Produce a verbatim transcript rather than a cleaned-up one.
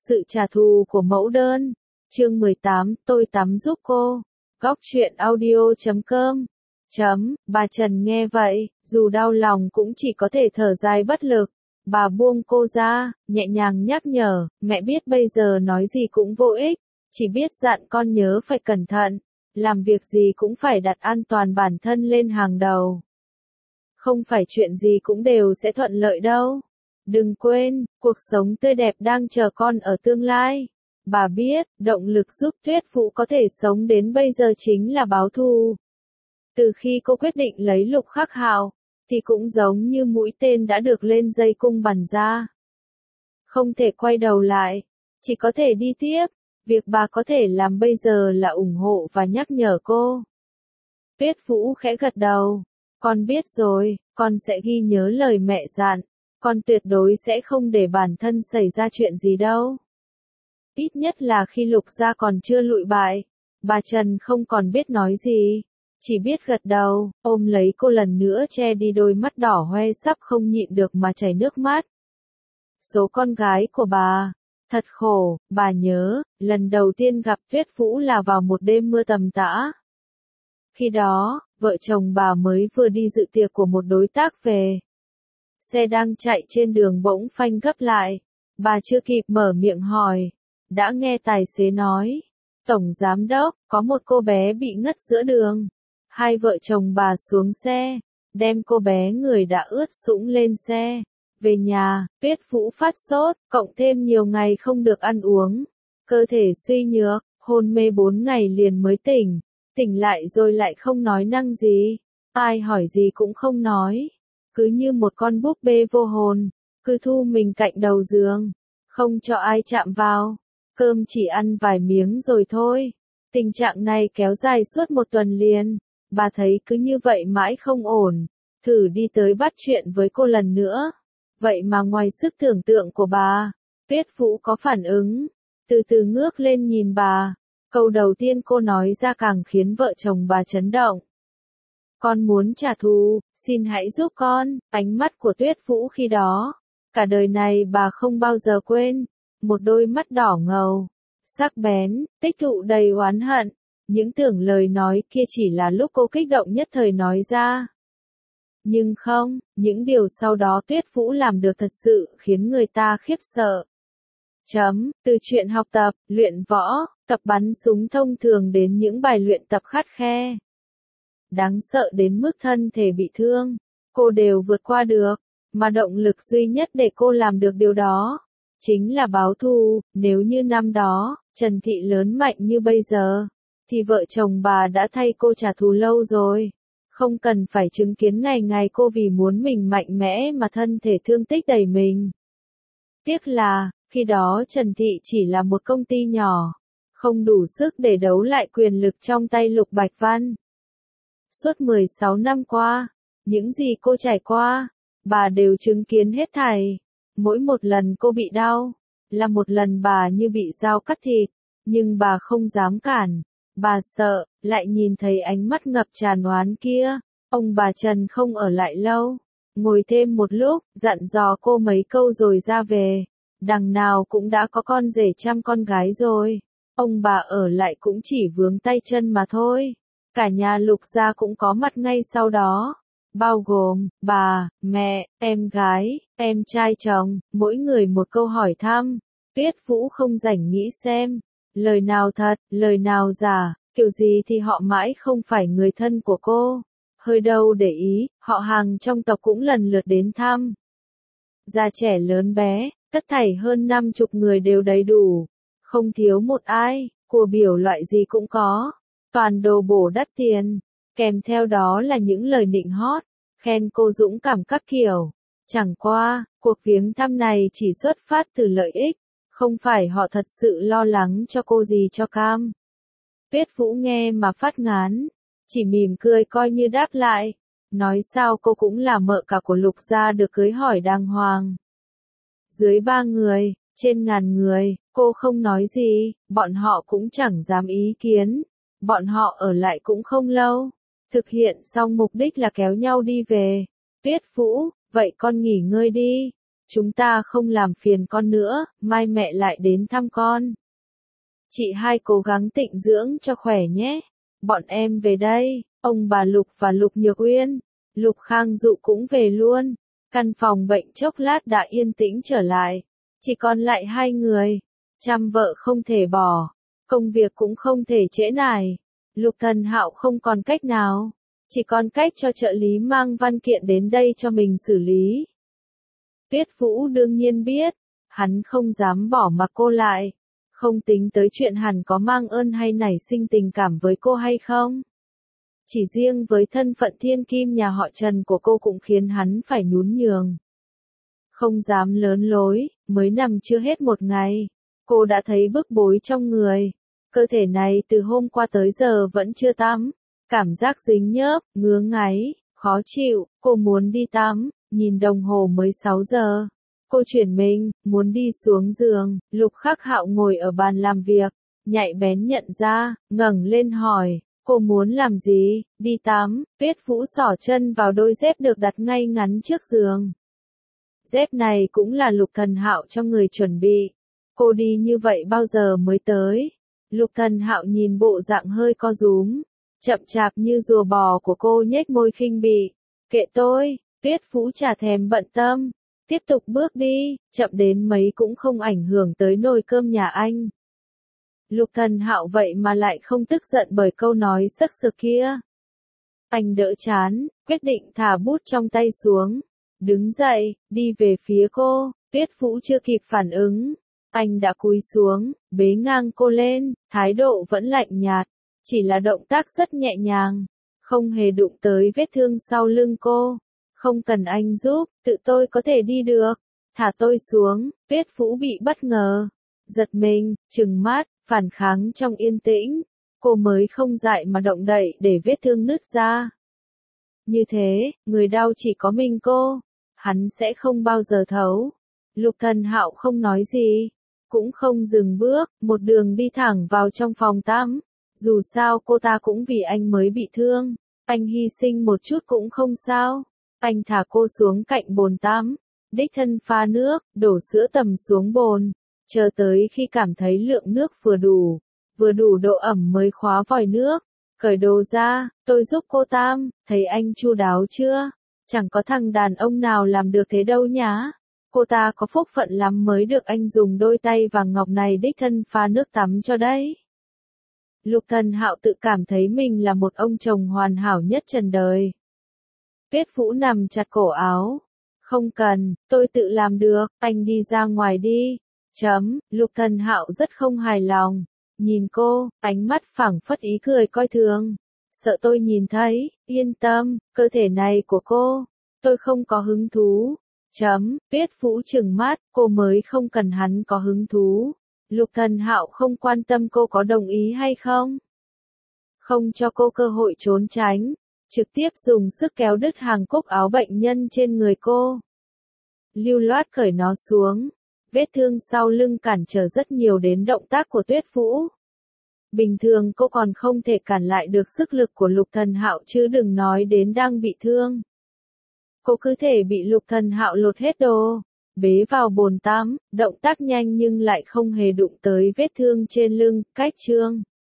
Sự trả thù của mẫu đơn. Chương mười tám, tôi tắm giúp cô. Góc truyện audio chấm com. Chấm, bà Trần nghe vậy, dù đau lòng cũng chỉ có thể thở dài bất lực. Bà buông cô ra, nhẹ nhàng nhắc nhở, mẹ biết bây giờ nói gì cũng vô ích, chỉ biết dặn con nhớ phải cẩn thận, làm việc gì cũng phải đặt an toàn bản thân lên hàng đầu. Không phải chuyện gì cũng đều sẽ thuận lợi đâu. Đừng quên, cuộc sống tươi đẹp đang chờ con ở tương lai. Bà biết, động lực giúp Tuyết Vũ có thể sống đến bây giờ chính là báo thù. Từ khi cô quyết định lấy Lục Khắc Hạo, thì cũng giống như mũi tên đã được lên dây cung bắn ra. Không thể quay đầu lại, chỉ có thể đi tiếp. Việc bà có thể làm bây giờ là ủng hộ và nhắc nhở cô. Tuyết Vũ khẽ gật đầu. Con biết rồi, con sẽ ghi nhớ lời mẹ dặn. Con tuyệt đối sẽ không để bản thân xảy ra chuyện gì đâu. Ít nhất là khi Lục gia còn chưa lụi bại. Bà Trần không còn biết nói gì. Chỉ biết gật đầu, ôm lấy cô lần nữa che đi đôi mắt đỏ hoe sắp không nhịn được mà chảy nước mắt. Số con gái của bà. Thật khổ, bà nhớ, lần đầu tiên gặp Tuyết Vũ là vào một đêm mưa tầm tã. Khi đó, vợ chồng bà mới vừa đi dự tiệc của một đối tác về. Xe đang chạy trên đường bỗng phanh gấp lại. Bà chưa kịp mở miệng hỏi. Đã nghe tài xế nói. Tổng giám đốc, có một cô bé bị ngất giữa đường. Hai vợ chồng bà xuống xe. Đem cô bé người đã ướt sũng lên xe. Về nhà, Tuyết Vũ phát sốt, cộng thêm nhiều ngày không được ăn uống. Cơ thể suy nhược, hôn mê bốn ngày liền mới tỉnh. Tỉnh lại rồi lại không nói năng gì. Ai hỏi gì cũng không nói. Cứ như một con búp bê vô hồn. Cứ thu mình cạnh đầu giường. Không cho ai chạm vào. Cơm chỉ ăn vài miếng rồi thôi. Tình trạng này kéo dài suốt một tuần liền. Bà thấy cứ như vậy mãi không ổn. Thử đi tới bắt chuyện với cô lần nữa. Vậy mà ngoài sức tưởng tượng của bà, Tuyết Vũ có phản ứng. Từ từ ngước lên nhìn bà. Câu đầu tiên cô nói ra càng khiến vợ chồng bà chấn động. Con muốn trả thù, xin hãy giúp con. Ánh mắt của Tuyết Vũ khi đó, cả đời này bà không bao giờ quên. Một đôi mắt đỏ ngầu, sắc bén, tích tụ đầy oán hận. Những tưởng lời nói kia chỉ là lúc cô kích động nhất thời nói ra. Nhưng không, những điều sau đó Tuyết Vũ làm được thật sự khiến người ta khiếp sợ. Chấm, từ chuyện học tập, luyện võ, tập bắn súng thông thường đến những bài luyện tập khắt khe. Đáng sợ đến mức thân thể bị thương, cô đều vượt qua được, mà động lực duy nhất để cô làm được điều đó, chính là báo thù. Nếu như năm đó, Trần Thị lớn mạnh như bây giờ, thì vợ chồng bà đã thay cô trả thù lâu rồi. Không cần phải chứng kiến ngày ngày cô vì muốn mình mạnh mẽ mà thân thể thương tích đầy mình. Tiếc là, khi đó Trần Thị chỉ là một công ty nhỏ, không đủ sức để đấu lại quyền lực trong tay Lục Bạch Văn. Suốt mười sáu năm qua, những gì cô trải qua, bà đều chứng kiến hết thảy. Mỗi một lần cô bị đau, là một lần bà như bị dao cắt thịt, nhưng bà không dám cản. Bà sợ, lại nhìn thấy ánh mắt ngập tràn oán kia. Ông bà Trần không ở lại lâu. Ngồi thêm một lúc, dặn dò cô mấy câu rồi ra về. Đằng nào cũng đã có con rể chăm con gái rồi. Ông bà ở lại cũng chỉ vướng tay chân mà thôi. Cả nhà Lục gia cũng có mặt ngay sau đó. Bao gồm, bà, mẹ, em gái, em trai chồng, mỗi người một câu hỏi thăm. Tuyết Vũ không rảnh nghĩ xem. Lời nào thật, lời nào giả, kiểu gì thì họ mãi không phải người thân của cô. Hơi đâu để ý, họ hàng trong tộc cũng lần lượt đến thăm. Già trẻ lớn bé, tất thảy hơn năm chục người đều đầy đủ. Không thiếu một ai, của biểu loại gì cũng có. Toàn đồ bổ đắt tiền. Kèm theo đó là những lời nịnh hót, khen cô dũng cảm các kiểu. Chẳng qua, cuộc viếng thăm này chỉ xuất phát từ lợi ích. Không phải họ thật sự lo lắng cho cô gì cho cam. Tuyết Vũ nghe mà phát ngán, chỉ mỉm cười coi như đáp lại. Nói sao cô cũng là mợ cả của Lục gia được cưới hỏi đàng hoàng. Dưới ba người, trên ngàn người, cô không nói gì, bọn họ cũng chẳng dám ý kiến. Bọn họ ở lại cũng không lâu. Thực hiện xong mục đích là kéo nhau đi về. Tuyết Vũ, vậy con nghỉ ngơi đi. chúng ta không làm phiền con nữa, mai mẹ lại đến thăm con. Chị hai cố gắng tịnh dưỡng cho khỏe nhé. Bọn em về đây, ông bà Lục và Lục Nhược Uyên, Lục Khang Dụ cũng về luôn. Căn phòng bệnh chốc lát đã yên tĩnh trở lại. Chỉ còn lại hai người. Chăm vợ không thể bỏ. Công việc cũng không thể trễ nải. Lục Thần Hạo không còn cách nào. Chỉ còn cách cho trợ lý mang văn kiện đến đây cho mình xử lý. Tuyết Vũ đương nhiên biết. Hắn không dám bỏ mặc cô lại. Không tính tới chuyện hẳn có mang ơn hay nảy sinh tình cảm với cô hay không. Chỉ riêng với thân phận thiên kim nhà họ Trần của cô cũng khiến hắn phải nhún nhường. Không dám lớn lối, mới nằm chưa hết một ngày. Cô đã thấy bức bối trong người. Cơ thể này từ hôm qua tới giờ vẫn chưa tắm. Cảm giác dính nhớp, ngứa ngáy, khó chịu, cô muốn đi tắm, nhìn đồng hồ mới sáu giờ. Cô chuyển mình, muốn đi xuống giường, Lục Khắc Hạo ngồi ở bàn làm việc, nhạy bén nhận ra, ngẩng lên hỏi, cô muốn làm gì, đi tắm, Tuyết Vũ xỏ chân vào đôi dép được đặt ngay ngắn trước giường. Dép này cũng là Lục Thần Hạo cho người chuẩn bị, cô đi như vậy bao giờ mới tới. Lục Thần Hạo nhìn bộ dạng hơi co rúm, chậm chạp như rùa bò của cô nhếch môi khinh bỉ, kệ tôi, Tuyết Vũ chả thèm bận tâm. Tiếp tục bước đi, chậm đến mấy cũng không ảnh hưởng tới nồi cơm nhà anh. Lục Thần Hạo vậy mà lại không tức giận bởi câu nói sấc sực kia. Anh đỡ chán, quyết định thả bút trong tay xuống. Đứng dậy, đi về phía cô, Tuyết Vũ chưa kịp phản ứng. Anh đã cúi xuống, bế ngang cô lên, thái độ vẫn lạnh nhạt. Chỉ là động tác rất nhẹ nhàng, không hề đụng tới vết thương sau lưng cô. Không cần anh giúp, tự tôi có thể đi được. Thả tôi xuống, Tuyết Vũ bị bất ngờ. Giật mình, trừng mắt, phản kháng trong yên tĩnh. Cô mới không dại mà động đậy để vết thương nứt ra. Như thế, người đau chỉ có mình cô. Hắn sẽ không bao giờ thấu. Lục Thần Hạo không nói gì. Cũng không dừng bước, một đường đi thẳng vào trong phòng tắm. Dù sao cô ta cũng vì anh mới bị thương. Anh hy sinh một chút cũng không sao. Anh thả cô xuống cạnh bồn tắm, đích thân pha nước, đổ sữa tầm xuống bồn, chờ tới khi cảm thấy lượng nước vừa đủ, vừa đủ độ ẩm mới khóa vòi nước, cởi đồ ra, tôi giúp cô tam, thấy anh chu đáo chưa? Chẳng có thằng đàn ông nào làm được thế đâu nhá. Cô ta có phúc phận lắm mới được anh dùng đôi tay vàng ngọc này đích thân pha nước tắm cho đấy. Lục Thần Hạo tự cảm thấy mình là một ông chồng hoàn hảo nhất trần đời. Tuyết Vũ nằm chặt cổ áo. Không cần, tôi tự làm được, anh đi ra ngoài đi. Chấm, Lục Thần Hạo rất không hài lòng. Nhìn cô, ánh mắt phảng phất ý cười coi thường. Sợ tôi nhìn thấy, yên tâm, cơ thể này của cô, tôi không có hứng thú. Chấm, Tuyết Vũ trừng mắt, cô mới không cần hắn có hứng thú. Lục Thần Hạo không quan tâm cô có đồng ý hay không. Không cho cô cơ hội trốn tránh. Trực tiếp dùng sức kéo đứt hàng cúc áo bệnh nhân trên người cô. Lưu loát cởi nó xuống. Vết thương sau lưng cản trở rất nhiều đến động tác của Tuyết Vũ. Bình thường cô còn không thể cản lại được sức lực của Lục Thần Hạo chứ đừng nói đến đang bị thương. Cô cứ thể bị Lục Thần Hạo lột hết đồ. Bế vào bồn tắm, động tác nhanh nhưng lại không hề đụng tới vết thương trên lưng, cách trương.